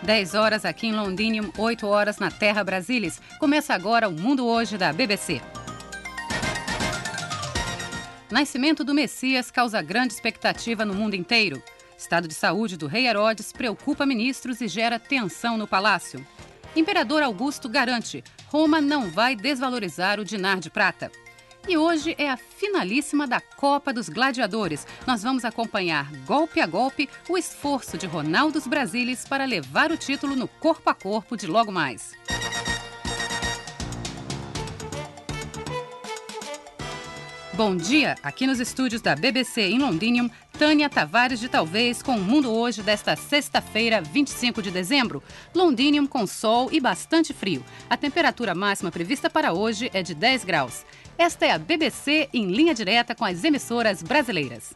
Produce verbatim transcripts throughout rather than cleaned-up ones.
dez horas aqui em Londrina, oito horas na Terra Brasília. Começa agora o Mundo Hoje da B B C. Nascimento do Messias causa grande expectativa no mundo inteiro. Estado de saúde do rei Herodes preocupa ministros e gera tensão no palácio. Imperador Augusto garante: Roma não vai desvalorizar o dinar de prata. E hoje é a finalíssima da Copa dos Gladiadores. Nós vamos acompanhar golpe a golpe o esforço de Ronaldo Brasilis para levar o título no corpo a corpo de logo mais. Bom dia! Aqui nos estúdios da B B C em Londrina, Tânia Tavares de Talvez com o Mundo Hoje desta sexta-feira, vinte e cinco de dezembro. Londrina com sol e bastante frio. A temperatura máxima prevista para hoje é de dez graus. Esta é a B B C em linha direta com as emissoras brasileiras.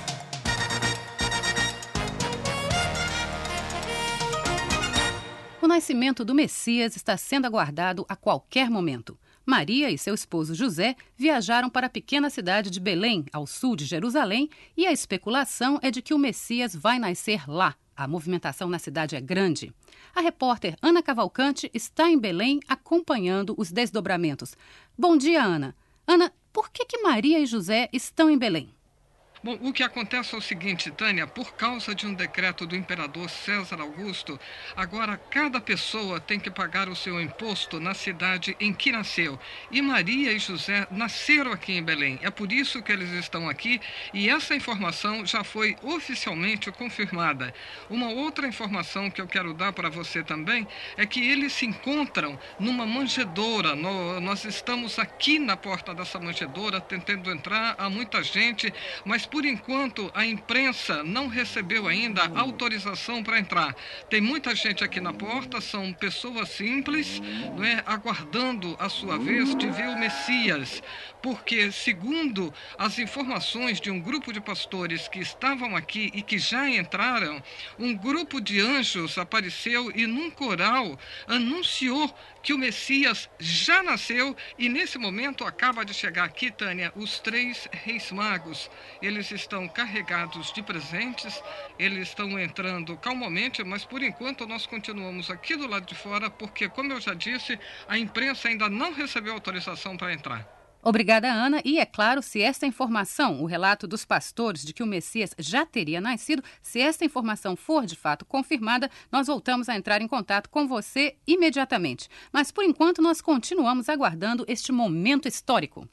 O nascimento do Messias está sendo aguardado a qualquer momento. Maria e seu esposo José viajaram para a pequena cidade de Belém, ao sul de Jerusalém, e a especulação é de que o Messias vai nascer lá. A movimentação na cidade é grande. A repórter Ana Cavalcante está em Belém acompanhando os desdobramentos. Bom dia, Ana. Ana, por que que Maria e José estão em Belém? Bom, o que acontece é o seguinte, Tânia, por causa de um decreto do imperador César Augusto, agora cada pessoa tem que pagar o seu imposto na cidade em que nasceu. E Maria e José nasceram aqui em Belém. É por isso que eles estão aqui e essa informação já foi oficialmente confirmada. Uma outra informação que eu quero dar para você também é que eles se encontram numa manjedoura. No, nós estamos aqui na porta dessa manjedoura tentando entrar, há muita gente, mas por enquanto, a imprensa não recebeu ainda autorização para entrar. Tem muita gente aqui na porta, são pessoas simples, não é, aguardando a sua vez de ver o Messias. Porque, segundo as informações de um grupo de pastores que estavam aqui e que já entraram, um grupo de anjos apareceu e num coral anunciou que o Messias já nasceu e nesse momento acaba de chegar aqui, Tânia, os três reis magos. Eles estão carregados de presentes, eles estão entrando calmamente, mas por enquanto nós continuamos aqui do lado de fora porque, como eu já disse, a imprensa ainda não recebeu autorização para entrar. Obrigada, Ana. E, é claro, se esta informação, o relato dos pastores de que o Messias já teria nascido, se esta informação for de fato confirmada, nós voltamos a entrar em contato com você imediatamente. Mas, por enquanto, nós continuamos aguardando este momento histórico.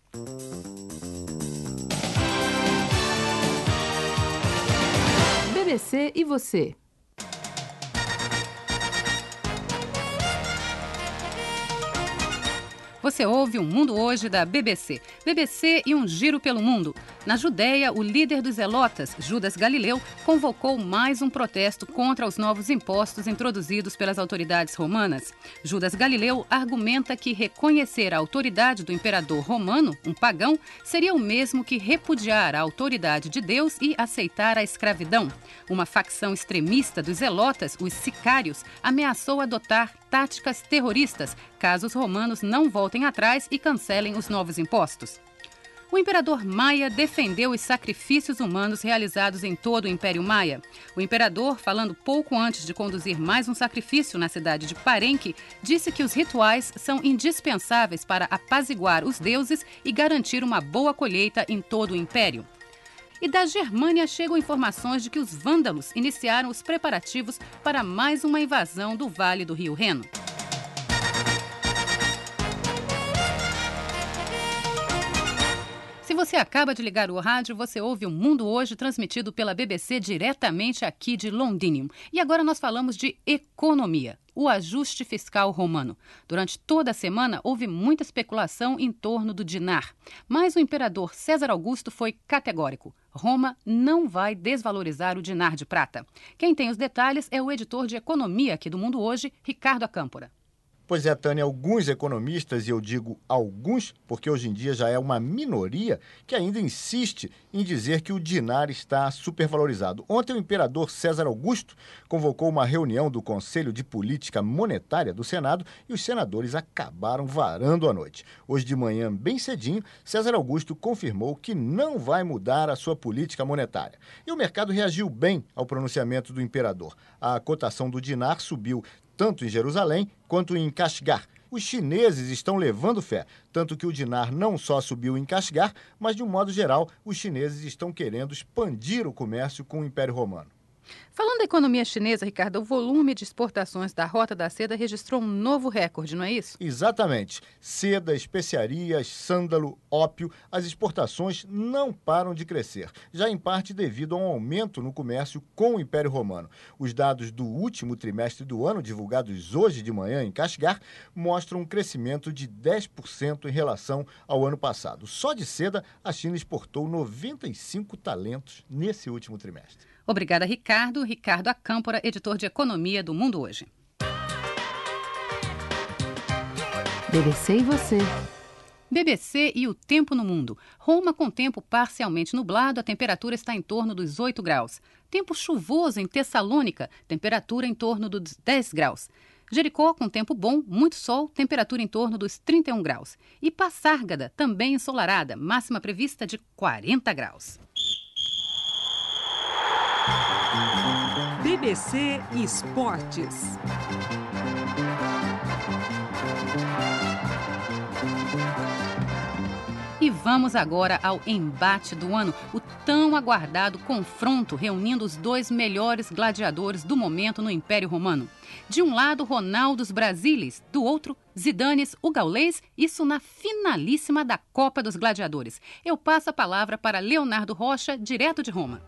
B B C e você. Você ouve o Mundo Hoje da B B C. B B C e um giro pelo mundo. Na Judéia, o líder dos Zelotas, Judas Galileu, convocou mais um protesto contra os novos impostos introduzidos pelas autoridades romanas. Judas Galileu argumenta que reconhecer a autoridade do imperador romano, um pagão, seria o mesmo que repudiar a autoridade de Deus e aceitar a escravidão. Uma facção extremista dos Zelotas, os sicários, ameaçou adotar táticas terroristas, caso os romanos não voltem atrás e cancelem os novos impostos. O imperador Maia defendeu os sacrifícios humanos realizados em todo o Império Maia. O imperador, falando pouco antes de conduzir mais um sacrifício na cidade de Parenque, disse que os rituais são indispensáveis para apaziguar os deuses e garantir uma boa colheita em todo o Império. E da Germânia chegam informações de que os vândalos iniciaram os preparativos para mais uma invasão do Vale do Rio Reno. Se você acaba de ligar o rádio, você ouve o Mundo Hoje transmitido pela B B C diretamente aqui de Londrina. E agora nós falamos de economia. O ajuste fiscal romano. Durante toda a semana, houve muita especulação em torno do dinar. Mas o imperador César Augusto foi categórico. Roma não vai desvalorizar o dinar de prata. Quem tem os detalhes é o editor de economia aqui do Mundo Hoje, Ricardo Acâmpora. Pois é, Tânia, alguns economistas, e eu digo alguns, porque hoje em dia já é uma minoria, que ainda insiste em dizer que o dinar está supervalorizado. Ontem o imperador César Augusto convocou uma reunião do Conselho de Política Monetária do Senado e os senadores acabaram varando a noite. Hoje de manhã, bem cedinho, César Augusto confirmou que não vai mudar a sua política monetária. E o mercado reagiu bem ao pronunciamento do imperador. A cotação do dinar subiu tanto em Jerusalém quanto em Kashgar. Os chineses estão levando fé, tanto que o dinar não só subiu em Kashgar, mas de um modo geral, os chineses estão querendo expandir o comércio com o Império Romano. Falando da economia chinesa, Ricardo, o volume de exportações da Rota da Seda registrou um novo recorde, não é isso? Exatamente. Seda, especiarias, sândalo, ópio, as exportações não param de crescer, já em parte devido a um aumento no comércio com o Império Romano. Os dados do último trimestre do ano, divulgados hoje de manhã em Kashgar, mostram um crescimento de dez por cento em relação ao ano passado. Só de seda, a China exportou noventa e cinco talentos nesse último trimestre. Obrigada, Ricardo. Ricardo Acâmpora, editor de Economia do Mundo Hoje. B B C e você. B B C e o tempo no mundo. Roma com tempo parcialmente nublado, a temperatura está em torno dos oito graus. Tempo chuvoso em Tessalônica, temperatura em torno dos dez graus. Jericó com tempo bom, muito sol, temperatura em torno dos trinta e um graus. E Passárgada, também ensolarada, máxima prevista de quarenta graus. B B C Esportes. E vamos agora ao embate do ano, o tão aguardado confronto reunindo os dois melhores gladiadores do momento no Império Romano. De um lado, Ronaldo Brasilis, do outro, Zidanes, o gaulês, isso na finalíssima da Copa dos Gladiadores. Eu passo a palavra para Leonardo Rocha, direto de Roma.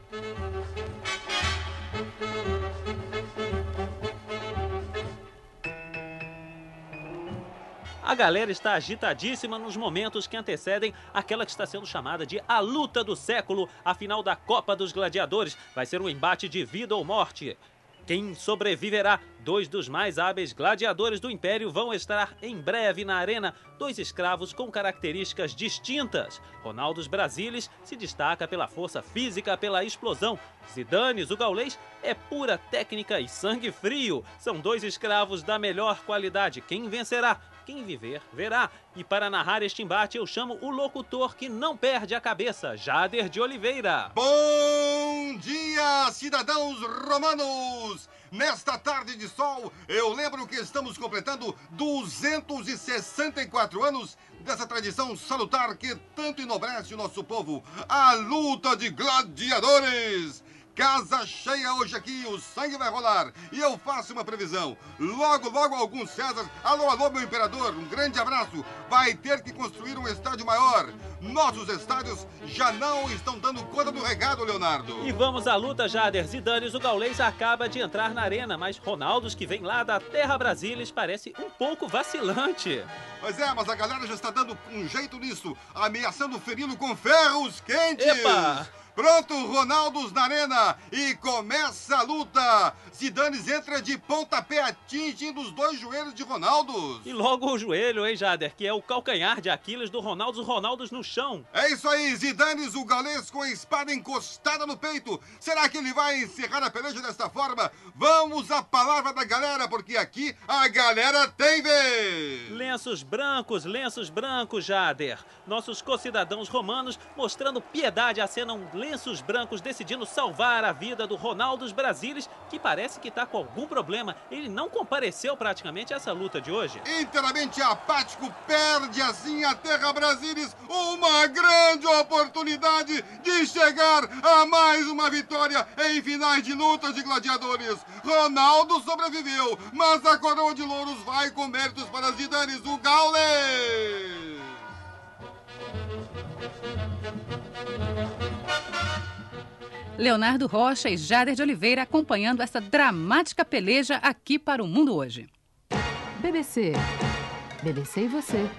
A galera está agitadíssima nos momentos que antecedem aquela que está sendo chamada de a luta do século, a final da Copa dos Gladiadores. Vai ser um embate de vida ou morte. Quem sobreviverá? Dois dos mais hábeis gladiadores do Império vão estar em breve na arena. Dois escravos com características distintas. Ronaldo Brasilis se destaca pela força física, pela explosão. Zidanes, o gaulês, é pura técnica e sangue frio. São dois escravos da melhor qualidade. Quem vencerá? Quem viver, verá. E para narrar este embate, eu chamo o locutor que não perde a cabeça, Jader de Oliveira. Bom dia, cidadãos romanos! Nesta tarde de sol, eu lembro que estamos completando duzentos e sessenta e quatro anos dessa tradição salutar que tanto enobrece o nosso povo, a luta de gladiadores. Casa cheia hoje aqui, o sangue vai rolar. E eu faço uma previsão. Logo, logo, alguns César, alô, alô, meu imperador, um grande abraço, vai ter que construir um estádio maior. Nossos estádios já não estão dando conta do recado, Leonardo. E vamos à luta, Jader. Zidanes, o gaulês, acaba de entrar na arena, mas Ronaldo, que vem lá da terra Brasilis, parece um pouco vacilante. Pois é, mas a galera já está dando um jeito nisso, ameaçando feri-lo com ferros quentes. Epa! Pronto, Ronaldos na arena e começa a luta. Zidanes entra de pontapé atingindo os dois joelhos de Ronaldos. E logo o joelho, hein, Jader, que é o calcanhar de Aquiles do Ronaldos, Ronaldos no chão. É isso aí, Zidanes, o gaulês com a espada encostada no peito. Será que ele vai encerrar a peleja desta forma? Vamos à palavra da galera, porque aqui a galera tem vez. Lenços brancos, lenços brancos, Jader. Nossos concidadãos romanos mostrando piedade acenam lenços brancos decidindo salvar a vida do Ronaldo Brasilis, que parece que está com algum problema. Ele não compareceu praticamente a essa luta de hoje. Inteiramente apático, perde assim a terra Brasilis uma grande oportunidade de chegar a mais uma vitória em finais de lutas de gladiadores. Ronaldo sobreviveu, mas a coroa de louros vai com méritos para Zidanes, o gaulês. Leonardo Rocha e Jader de Oliveira acompanhando essa dramática peleja aqui para o Mundo Hoje. B B C. B B C e você.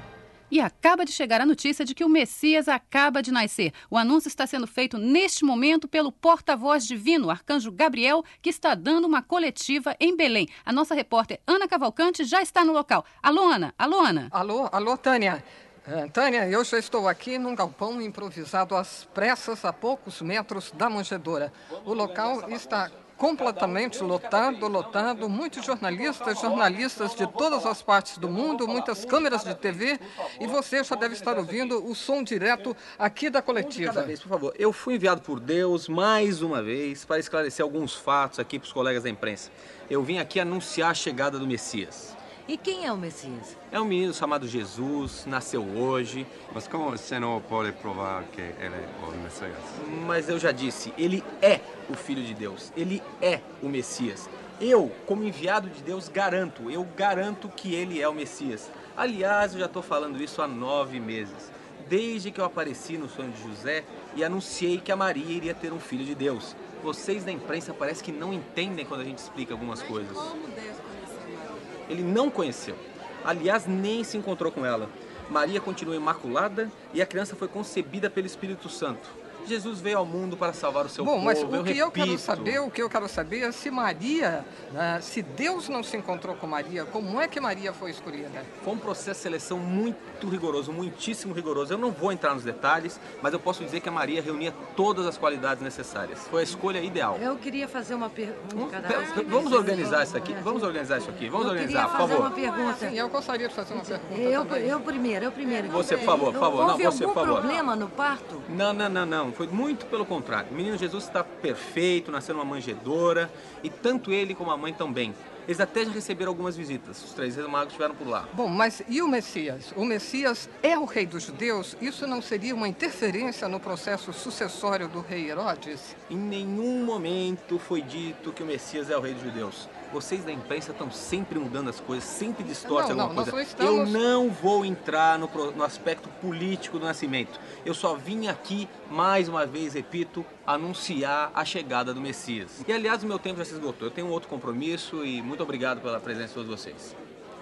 E acaba de chegar a notícia de que o Messias acaba de nascer. O anúncio está sendo feito neste momento pelo porta-voz divino, Arcanjo Gabriel, que está dando uma coletiva em Belém. A nossa repórter Ana Cavalcante já está no local. Alô, Ana? Alô, Ana? Alô, alô, Tânia. Uh, Tânia, eu já estou aqui num galpão improvisado às pressas, a poucos metros da manjedoura. O local está completamente lotado, lotado, muitos jornalistas, jornalistas de todas as partes do mundo, muitas câmeras de T V, e você já deve estar ouvindo o som direto aqui da coletiva. Cada vez, por favor. Eu fui enviado por Deus, mais uma vez, para esclarecer alguns fatos aqui para os colegas da imprensa. Eu vim aqui anunciar a chegada do Messias. E quem é o Messias? É um menino chamado Jesus, nasceu hoje. Mas como você não pode provar que ele é o Messias? Mas eu já disse, ele é o Filho de Deus. Ele é o Messias. Eu, como enviado de Deus, garanto, eu garanto que ele é o Messias. Aliás, eu já estou falando isso há nove meses. Desde que eu apareci no sonho de José e anunciei que a Maria iria ter um filho de Deus. Vocês da imprensa parece que não entendem quando a gente explica algumas coisas. Como Deus conheceu Maria? Ele não conheceu. Aliás, nem se encontrou com ela. Maria continua imaculada e a criança foi concebida pelo Espírito Santo. Jesus veio ao mundo para salvar o seu Bom, povo. mas o eu que repito. eu quero saber, o que eu quero saber é se Maria, né, se Deus não se encontrou com Maria, como é que Maria foi escolhida? Foi um processo de seleção muito rigoroso, muitíssimo rigoroso. Eu não vou entrar nos detalhes, mas eu posso dizer que a Maria reunia todas as qualidades necessárias. Foi a escolha ideal. Eu queria fazer uma pergunta. Vamos organizar isso aqui. Vamos organizar isso aqui. Vamos eu organizar, por fazer favor. uma pergunta. Sim, eu gostaria de fazer uma pergunta Eu, também. eu primeiro, eu primeiro. Você, por favor, por favor. Houve Não, você, algum por favor. problema no parto? Não, não, não, não. Foi muito pelo contrário. O menino Jesus está perfeito, nasceu numa manjedoura, e tanto ele como a mãe também. Eles até já receberam algumas visitas. Os três reis magos estiveram por lá. Bom, mas e o Messias? O Messias é o rei dos judeus? Isso não seria uma interferência no processo sucessório do rei Herodes? Em nenhum momento foi dito que o Messias é o rei dos judeus. Vocês da imprensa estão sempre mudando as coisas, sempre distorcem não, alguma não, coisa. Estamos... Eu não vou entrar no, no aspecto político do nascimento. Eu só vim aqui, mais uma vez, repito, anunciar a chegada do Messias. E, aliás, o meu tempo já se esgotou. Eu tenho um outro compromisso e muito obrigado pela presença de todos vocês.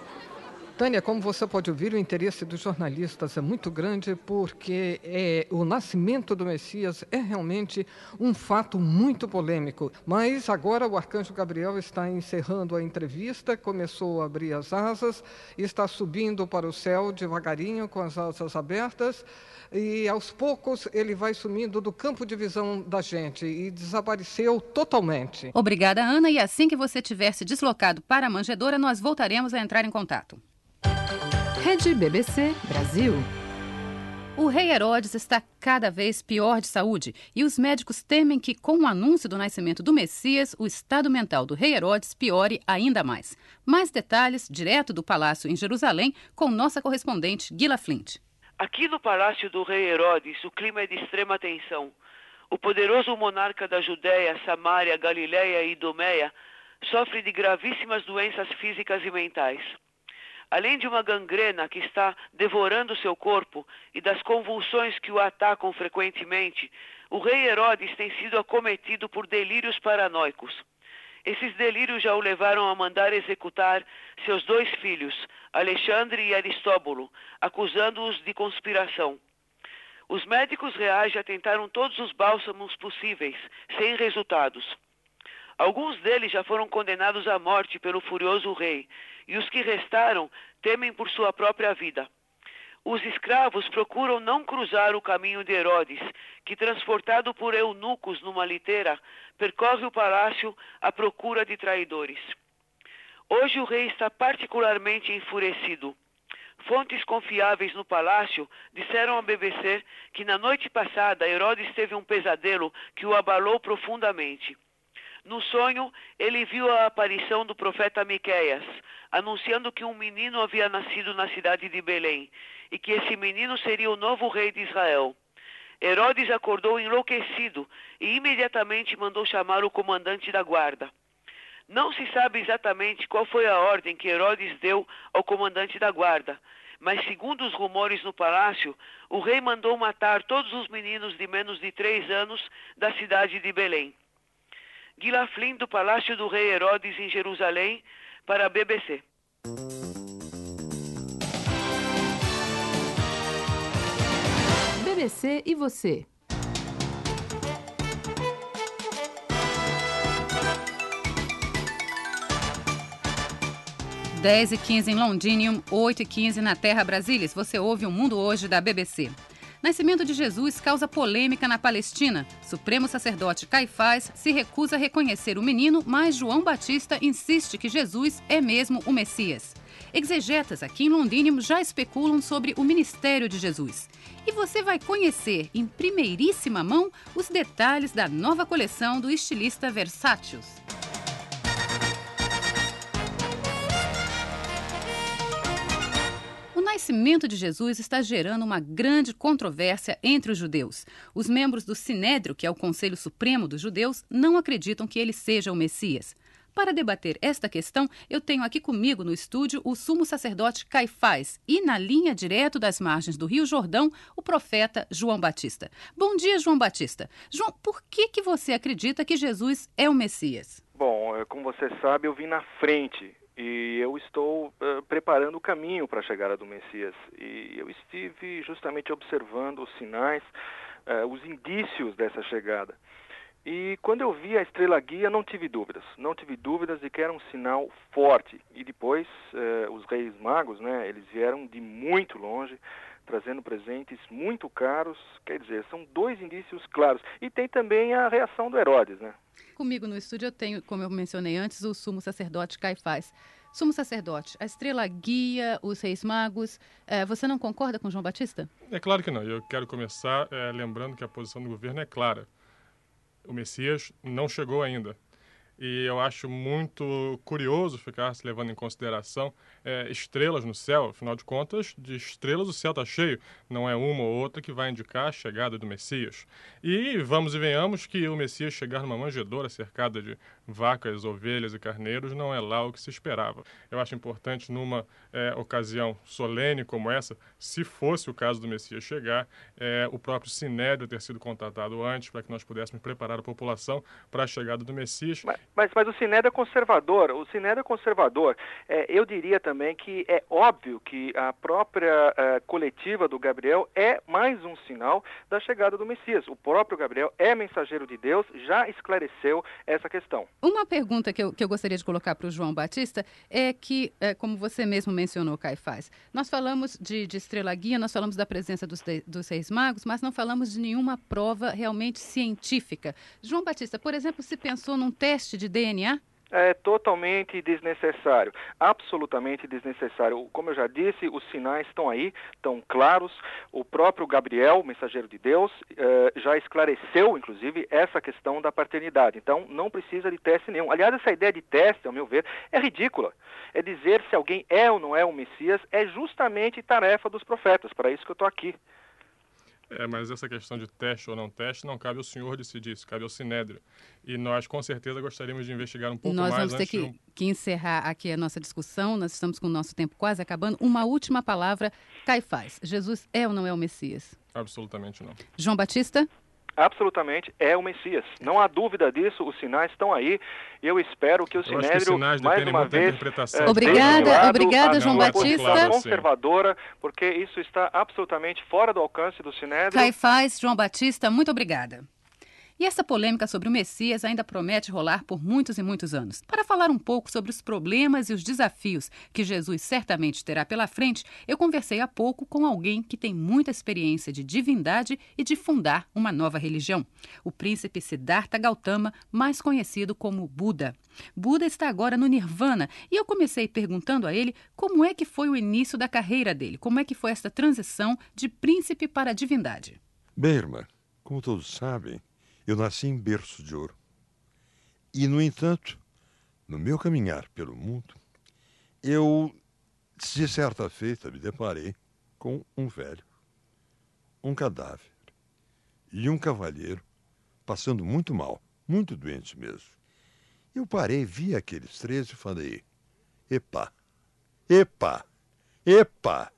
Tânia, como você pode ouvir, o interesse dos jornalistas é muito grande porque é, o nascimento do Messias é realmente um fato muito polêmico. Mas agora o Arcanjo Gabriel está encerrando a entrevista, começou a abrir as asas, está subindo para o céu devagarinho com as asas abertas e aos poucos ele vai sumindo do campo de visão da gente e desapareceu totalmente. Obrigada, Ana, e assim que você tiver se deslocado para a manjedoura, nós voltaremos a entrar em contato. Rede B B C Brasil. O rei Herodes está cada vez pior de saúde e os médicos temem que, com o anúncio do nascimento do Messias, o estado mental do rei Herodes piore ainda mais. Mais detalhes, direto do palácio em Jerusalém, com nossa correspondente Gila Flint. Aqui no palácio do rei Herodes, o clima é de extrema tensão. O poderoso monarca da Judéia, Samária, Galiléia e Idumeia sofre de gravíssimas doenças físicas e mentais. Além de uma gangrena que está devorando seu corpo e das convulsões que o atacam frequentemente, o rei Herodes tem sido acometido por delírios paranoicos. Esses delírios já o levaram a mandar executar seus dois filhos, Alexandre e Aristóbulo, acusando-os de conspiração. Os médicos reais já tentaram todos os bálsamos possíveis, sem resultados. Alguns deles já foram condenados à morte pelo furioso rei, e os que restaram temem por sua própria vida. Os escravos procuram não cruzar o caminho de Herodes, que, transportado por eunucos numa liteira, percorre o palácio à procura de traidores. Hoje o rei está particularmente enfurecido. Fontes confiáveis no palácio disseram à B B C que na noite passada Herodes teve um pesadelo que o abalou profundamente. No sonho, ele viu a aparição do profeta Miqueias, anunciando que um menino havia nascido na cidade de Belém e que esse menino seria o novo rei de Israel. Herodes acordou enlouquecido e imediatamente mandou chamar o comandante da guarda. Não se sabe exatamente qual foi a ordem que Herodes deu ao comandante da guarda, mas segundo os rumores no palácio, o rei mandou matar todos os meninos de menos de três anos da cidade de Belém. Gila Flynn, do Palácio do Rei Herodes, em Jerusalém, para a B B C. B B C e você. dez e quinze em Londinium, oito e quinze na Terra Brasília. Você ouve o Mundo Hoje da B B C. Nascimento de Jesus causa polêmica na Palestina. Supremo sacerdote Caifás se recusa a reconhecer o menino, mas João Batista insiste que Jesus é mesmo o Messias. Exegetas aqui em Londinium já especulam sobre o ministério de Jesus. E você vai conhecer em primeiríssima mão os detalhes da nova coleção do estilista Versace. O nascimento de Jesus está gerando uma grande controvérsia entre os judeus. Os membros do Sinédrio, que é o Conselho Supremo dos Judeus, não acreditam que ele seja o Messias. Para debater esta questão, eu tenho aqui comigo no estúdio o sumo sacerdote Caifás e, na linha direto das margens do Rio Jordão, o profeta João Batista. Bom dia, João Batista. João, por que, que você acredita que Jesus é o Messias? Bom, como você sabe, eu vim na frente. E eu estou uh, preparando o caminho para a chegada do Messias. E eu estive justamente observando os sinais, uh, os indícios dessa chegada. E quando eu vi a estrela guia, não tive dúvidas. Não tive dúvidas de que era um sinal forte. E depois, uh, os reis magos, né, eles vieram de muito longe, trazendo presentes muito caros. Quer dizer, são dois indícios claros. E tem também a reação do Herodes, né? Comigo no estúdio eu tenho, como eu mencionei antes, o sumo sacerdote Caifás. Sumo sacerdote, a estrela guia, os reis magos, eh, você não concorda com João Batista? É claro que não. Eu quero começar eh, lembrando que a posição do governo é clara. O Messias não chegou ainda. E eu acho muito curioso ficar se levando em consideração é, estrelas no céu. Afinal de contas, de estrelas o céu está cheio. Não é uma ou outra que vai indicar a chegada do Messias. E vamos e venhamos que o Messias chegar numa manjedoura cercada de vacas, ovelhas e carneiros não é lá o que se esperava. Eu acho importante, numa é, ocasião solene como essa, se fosse o caso do Messias chegar, é, o próprio Sinédrio ter sido contatado antes para que nós pudéssemos preparar a população para a chegada do Messias. Mas, mas, mas o Sinédrio é conservador. O Sinédrio é conservador. É, eu diria também que é óbvio que a própria uh, coletiva do Gabriel é mais um sinal da chegada do Messias. O próprio Gabriel é mensageiro de Deus, já esclareceu essa questão. Uma pergunta que eu, que eu gostaria de colocar para o João Batista é que, é, como você mesmo mencionou, Caifás, nós falamos de, de estrela guia, nós falamos da presença dos, de, dos reis magos, mas não falamos de nenhuma prova realmente científica. João Batista, por exemplo, se pensou num teste de D N A? É totalmente desnecessário, absolutamente desnecessário. Como eu já disse, os sinais estão aí, estão claros. O próprio Gabriel, mensageiro de Deus, eh, já esclareceu, inclusive, essa questão da paternidade. Então, não precisa de teste nenhum. Aliás, essa ideia de teste, ao meu ver, é ridícula. É dizer se alguém é ou não é o Messias, é justamente tarefa dos profetas. Para isso que eu estou aqui. É, mas essa questão de teste ou não teste não cabe ao senhor decidir, isso cabe ao Sinédrio. E nós, com certeza, gostaríamos de investigar um pouco nós mais vamos ter antes que, de um... que encerrar aqui a nossa discussão, nós estamos com o nosso tempo quase acabando. Uma última palavra, Caifás. Jesus é ou não é o Messias? Absolutamente não. João Batista? Absolutamente é o Messias. Não há dúvida disso, os sinais estão aí e eu espero que o Sinédrio, mais uma vez... É, obrigada, obrigada, João Batista. Conservadora, porque isso está absolutamente fora do alcance do Sinédrio. Caifás, João Batista, muito obrigada. E essa polêmica sobre o Messias ainda promete rolar por muitos e muitos anos. Para falar um pouco sobre os problemas e os desafios que Jesus certamente terá pela frente, eu conversei há pouco com alguém que tem muita experiência de divindade e de fundar uma nova religião. O príncipe Siddhartha Gautama, mais conhecido como Buda. Buda está agora no Nirvana e eu comecei perguntando a ele como é que foi o início da carreira dele, como é que foi essa transição de príncipe para a divindade. Bem, irmã, como todos sabem, eu nasci em berço de ouro. E, no entanto, no meu caminhar pelo mundo, eu, de certa feita, me deparei com um velho, um cadáver e um cavalheiro passando muito mal, muito doente mesmo. Eu parei, vi aqueles três e falei, epa, epa, epa.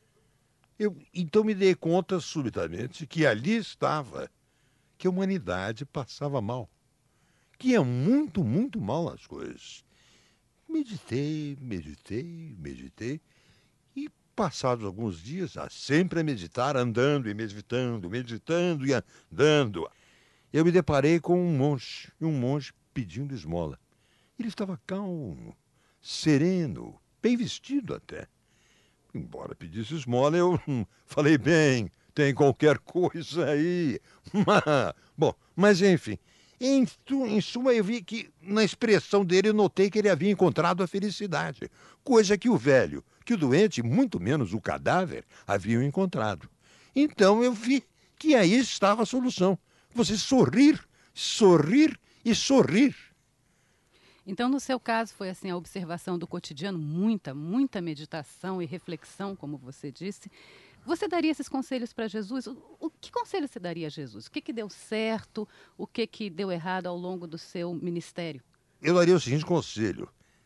Eu, então me dei conta subitamente que ali estava que a humanidade passava mal, que ia muito, muito mal as coisas. Meditei, meditei, meditei, e passados alguns dias, ah, sempre a meditar, andando e meditando, meditando e andando, eu me deparei com um monge, e um monge pedindo esmola. Ele estava calmo, sereno, bem vestido até. Embora pedisse esmola, eu hum, falei, bem, tem qualquer coisa aí. Mas, bom, mas enfim, em, em suma eu vi que na expressão dele eu notei que ele havia encontrado a felicidade, coisa que o velho, que o doente, muito menos o cadáver, haviam encontrado. Então eu vi que aí estava a solução. Você sorrir, sorrir e sorrir. Então, no seu caso, foi assim a observação do cotidiano, muita, muita meditação e reflexão, como você disse. Você daria esses conselhos para Jesus? O, o que conselho você daria a Jesus? O que, que deu certo? O que, que deu errado ao longo do seu ministério? Eu daria o seguinte conselho.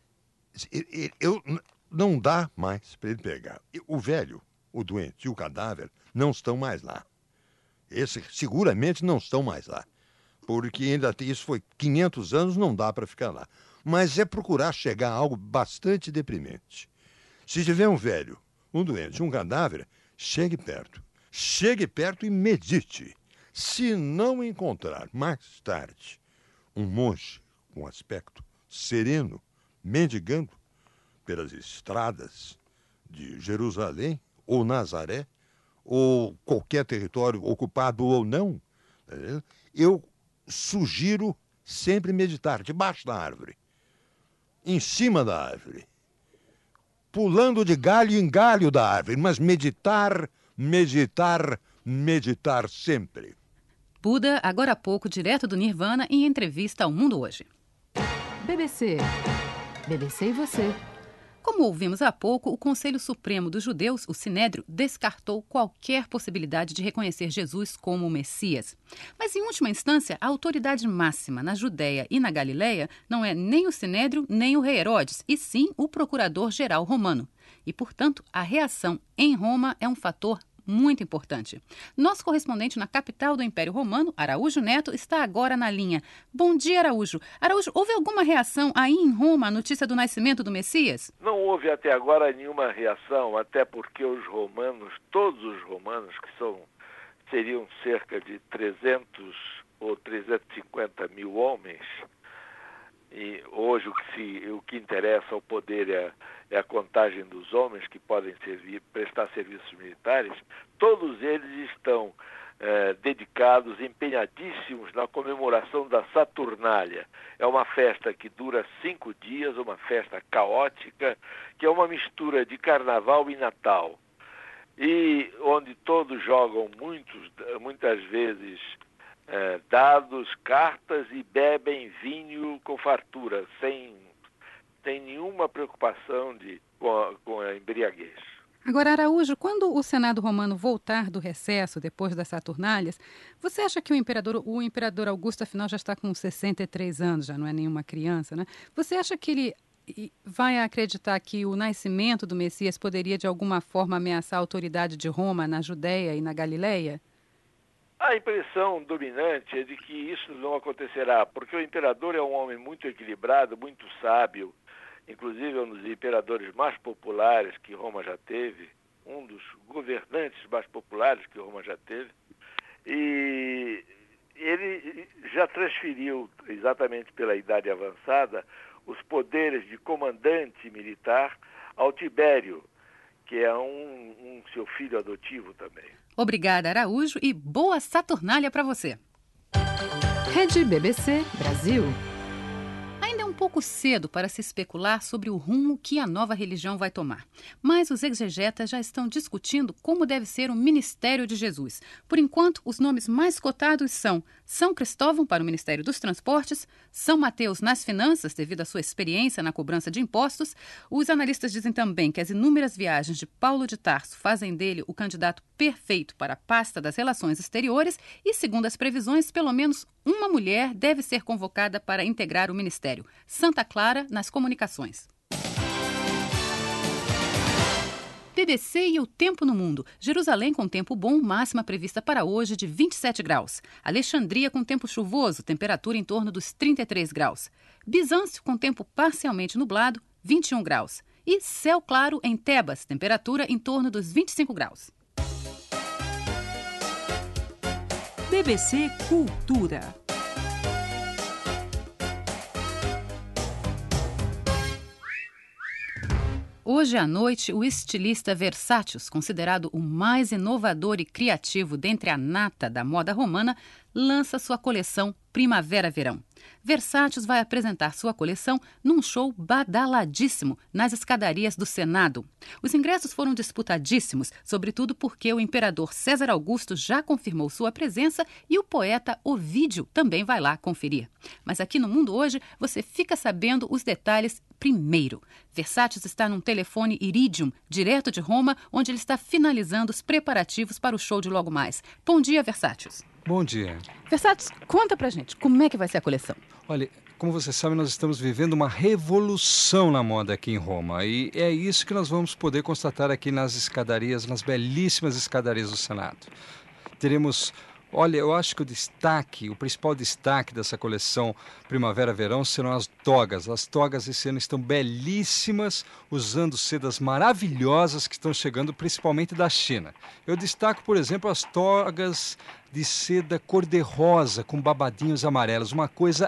Eu, eu, não dá mais para ele pegar. O velho, o doente e o cadáver não estão mais lá. Esses seguramente não estão mais lá. Porque ainda tem, isso foi quinhentos anos, não dá para ficar lá. Mas é procurar chegar a algo bastante deprimente. Se tiver um velho, um doente, um cadáver, chegue perto. Chegue perto e medite. Se não encontrar mais tarde um monge com aspecto sereno, mendigando pelas estradas de Jerusalém ou Nazaré, ou qualquer território ocupado ou não, eu sugiro sempre meditar debaixo da árvore, em cima da árvore, pulando de galho em galho da árvore, mas meditar, meditar, meditar sempre. Buda, agora há pouco, direto do Nirvana, em entrevista ao Mundo Hoje. B B C. B B C e você. Como ouvimos há pouco, o Conselho Supremo dos Judeus, o Sinédrio, descartou qualquer possibilidade de reconhecer Jesus como o Messias. Mas, em última instância, a autoridade máxima na Judéia e na Galileia não é nem o Sinédrio nem o rei Herodes, e sim o procurador-geral romano. E, portanto, a reação em Roma é um fator muito importante. Nosso correspondente na capital do Império Romano, Araújo Neto, está agora na linha. Bom dia, Araújo. Araújo, houve alguma reação aí em Roma à notícia do nascimento do Messias? Não houve até agora nenhuma reação, até porque os romanos, todos os romanos, que são, seriam cerca de trezentos ou trezentos e cinquenta mil homens, e hoje o que, se, o que interessa ao poder é, é a contagem dos homens que podem servir, prestar serviços militares, todos eles estão eh, dedicados, empenhadíssimos na comemoração da Saturnália. É uma festa que dura cinco dias, uma festa caótica, que é uma mistura de carnaval e Natal, e onde todos jogam muitos, muitas vezes É, dados, cartas e bebem vinho com fartura, sem, sem nenhuma preocupação de, com, a, com a embriaguez. Agora, Araújo, quando o Senado romano voltar do recesso, depois das Saturnálias, você acha que o imperador, o imperador Augusto, afinal, já está com sessenta e três anos, já não é nenhuma criança, né? Você acha que ele vai acreditar que o nascimento do Messias poderia, de alguma forma, ameaçar a autoridade de Roma na Judéia e na Galileia? A impressão dominante é de que isso não acontecerá, porque o imperador é um homem muito equilibrado, muito sábio, inclusive é um dos imperadores mais populares que Roma já teve, um dos governantes mais populares que Roma já teve, e ele já transferiu, exatamente pela idade avançada, os poderes de comandante militar ao Tibério, que é um, um seu filho adotivo também. Obrigada, Araújo, e boa Saturnália para você. Rede B B C Brasil. Ainda é um pouco cedo para se especular sobre o rumo que a nova religião vai tomar. Mas os exegetas já estão discutindo como deve ser o ministério de Jesus. Por enquanto, os nomes mais cotados são São Cristóvão para o Ministério dos Transportes, São Mateus nas finanças, devido à sua experiência na cobrança de impostos. Os analistas dizem também que as inúmeras viagens de Paulo de Tarso fazem dele o candidato perfeito para a pasta das relações exteriores e, segundo as previsões, pelo menos uma mulher deve ser convocada para integrar o ministério. Santa Clara nas comunicações. B B C e o tempo no mundo. Jerusalém com tempo bom, máxima prevista para hoje de vinte e sete graus. Alexandria com tempo chuvoso, temperatura em torno dos trinta e três graus. Bizâncio com tempo parcialmente nublado, vinte e um graus. e céu claro em Tebas, temperatura em torno dos vinte e cinco graus. B B C Cultura. Hoje à noite, o estilista Versátios, considerado o mais inovador e criativo dentre a nata da moda romana, lança sua coleção Primavera-Verão. Versátios vai apresentar sua coleção num show badaladíssimo nas escadarias do Senado. Os ingressos foram disputadíssimos, sobretudo porque o imperador César Augusto já confirmou sua presença e o poeta Ovídio também vai lá conferir. Mas aqui no Mundo Hoje, você fica sabendo os detalhes primeiro. Versátios está num telefone Iridium, direto de Roma, onde ele está finalizando os preparativos para o show de logo mais. Bom dia, Versátios. Bom dia. Versátios, conta pra gente, como é que vai ser a coleção? Olha, como você sabe, nós estamos vivendo uma revolução na moda aqui em Roma. E é isso que nós vamos poder constatar aqui nas escadarias, nas belíssimas escadarias do Senado. Teremos... Olha, eu acho que o destaque, o principal destaque dessa coleção Primavera-Verão serão as togas. As togas esse ano estão belíssimas, usando sedas maravilhosas que estão chegando principalmente da China. Eu destaco, por exemplo, as togas de seda cor-de-rosa com babadinhos amarelos, uma coisa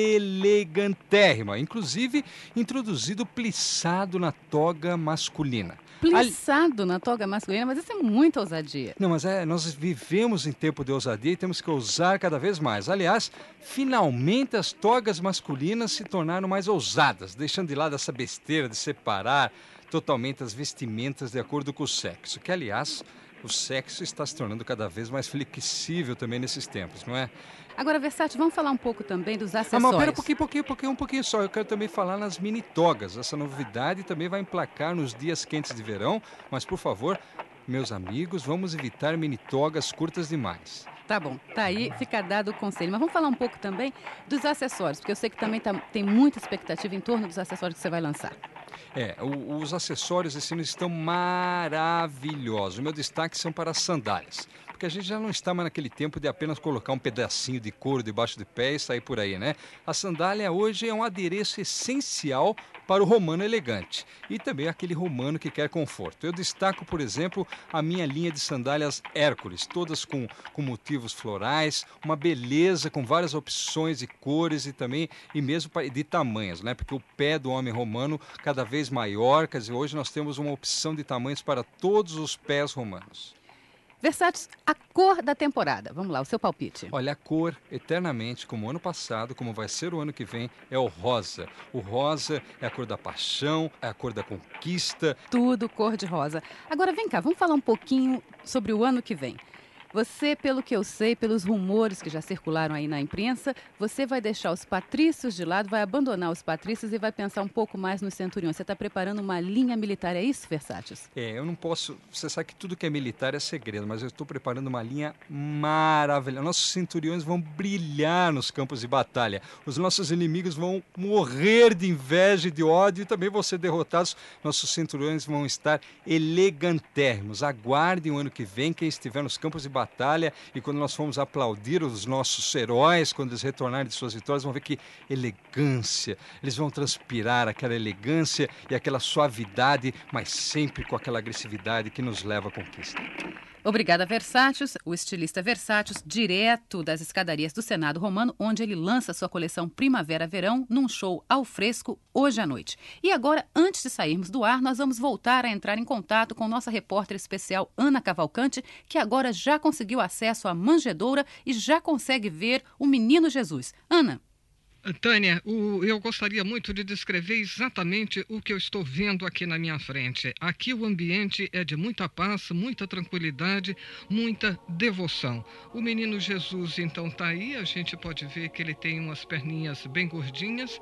elegantérrima, inclusive introduzido plissado na toga masculina. Plissado na toga masculina, mas isso é muita ousadia. Não, mas é, nós vivemos em tempo de ousadia e temos que ousar cada vez mais. Aliás, finalmente as togas masculinas se tornaram mais ousadas, deixando de lado essa besteira de separar totalmente as vestimentas de acordo com o sexo, que, aliás, o sexo está se tornando cada vez mais flexível também nesses tempos, não é? Agora, Versátios, vamos falar um pouco também dos Ah, acessórios. mas pera um pouquinho, pouquinho, pouquinho, um pouquinho só. Eu quero também falar nas mini togas. Essa novidade também vai emplacar nos dias quentes de verão, mas, por favor, meus amigos, vamos evitar mini togas curtas demais. Tá bom, tá aí, fica dado o conselho. Mas vamos falar um pouco também dos acessórios, porque eu sei que também tá, tem muita expectativa em torno dos acessórios que você vai lançar. É, o, os acessórios esse ano estão maravilhosos. O meu destaque são para as sandálias. Porque a gente já não está mais naquele tempo de apenas colocar um pedacinho de couro debaixo do pé e sair por aí, né? A sandália hoje é um adereço essencial para o romano elegante e também aquele romano que quer conforto. Eu destaco, por exemplo, a minha linha de sandálias Hércules, todas com, com motivos florais, uma beleza com várias opções de cores e também e mesmo de tamanhos, né? Porque o pé do homem romano cada vez maior, quer dizer, hoje nós temos uma opção de tamanhos para todos os pés romanos. Versátios, a cor da temporada. Vamos lá, o seu palpite. Olha, a cor, eternamente, como o ano passado, como vai ser o ano que vem, é o rosa. O rosa é a cor da paixão, é a cor da conquista. Tudo cor de rosa. Agora, vem cá, vamos falar um pouquinho sobre o ano que vem. Você, pelo que eu sei, pelos rumores que já circularam aí na imprensa, você vai deixar os patrícios de lado, vai abandonar os patrícios e vai pensar um pouco mais nos centuriões. Você está preparando uma linha militar, é isso, Versátios? É, eu não posso... Você sabe que tudo que é militar é segredo, mas eu estou preparando uma linha maravilhosa. Nossos centuriões vão brilhar nos campos de batalha. Os nossos inimigos vão morrer de inveja e de ódio e também vão ser derrotados. Nossos centuriões vão estar elegantérrimos. Aguardem o ano que vem quem estiver nos campos de batalha. batalha e quando nós formos aplaudir os nossos heróis, quando eles retornarem de suas vitórias, vão ver que elegância, eles vão transpirar aquela elegância e aquela suavidade, mas sempre com aquela agressividade que nos leva à conquista. Obrigada, Versátios, o estilista Versátios, direto das escadarias do Senado Romano, onde ele lança sua coleção Primavera-Verão num show ao fresco hoje à noite. E agora, antes de sairmos do ar, nós vamos voltar a entrar em contato com nossa repórter especial Ana Cavalcante, que agora já conseguiu acesso à manjedoura e já consegue ver o Menino Jesus. Ana. Tânia, o, eu gostaria muito de descrever exatamente o que eu estou vendo aqui na minha frente. Aqui o ambiente é de muita paz, muita tranquilidade, muita devoção. O menino Jesus, então, está aí. A gente pode ver que ele tem umas perninhas bem gordinhas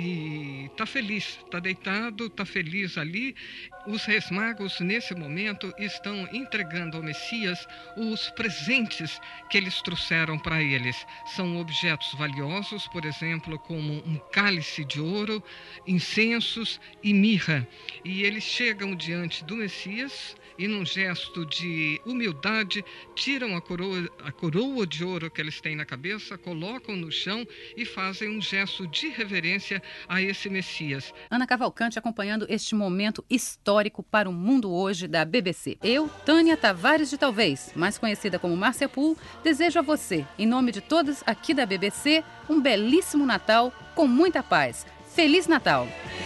e está feliz, está deitado, está feliz ali. Os reis magos, nesse momento, estão entregando ao Messias os presentes que eles trouxeram para eles. São objetos valiosos, por exemplo, como um cálice de ouro, incensos e mirra. E eles chegam diante do Messias e, num gesto de humildade, tiram a coroa, a coroa de ouro que eles têm na cabeça, colocam no chão e fazem um gesto de reverência a esse Messias. Ana Cavalcante acompanhando este momento histórico para o mundo hoje da B B C. Eu, Tânia Tavares de Talvez, mais conhecida como Márcia Pool, desejo a você, em nome de todos aqui da B B C, um belíssimo Natal com muita paz. Feliz Natal!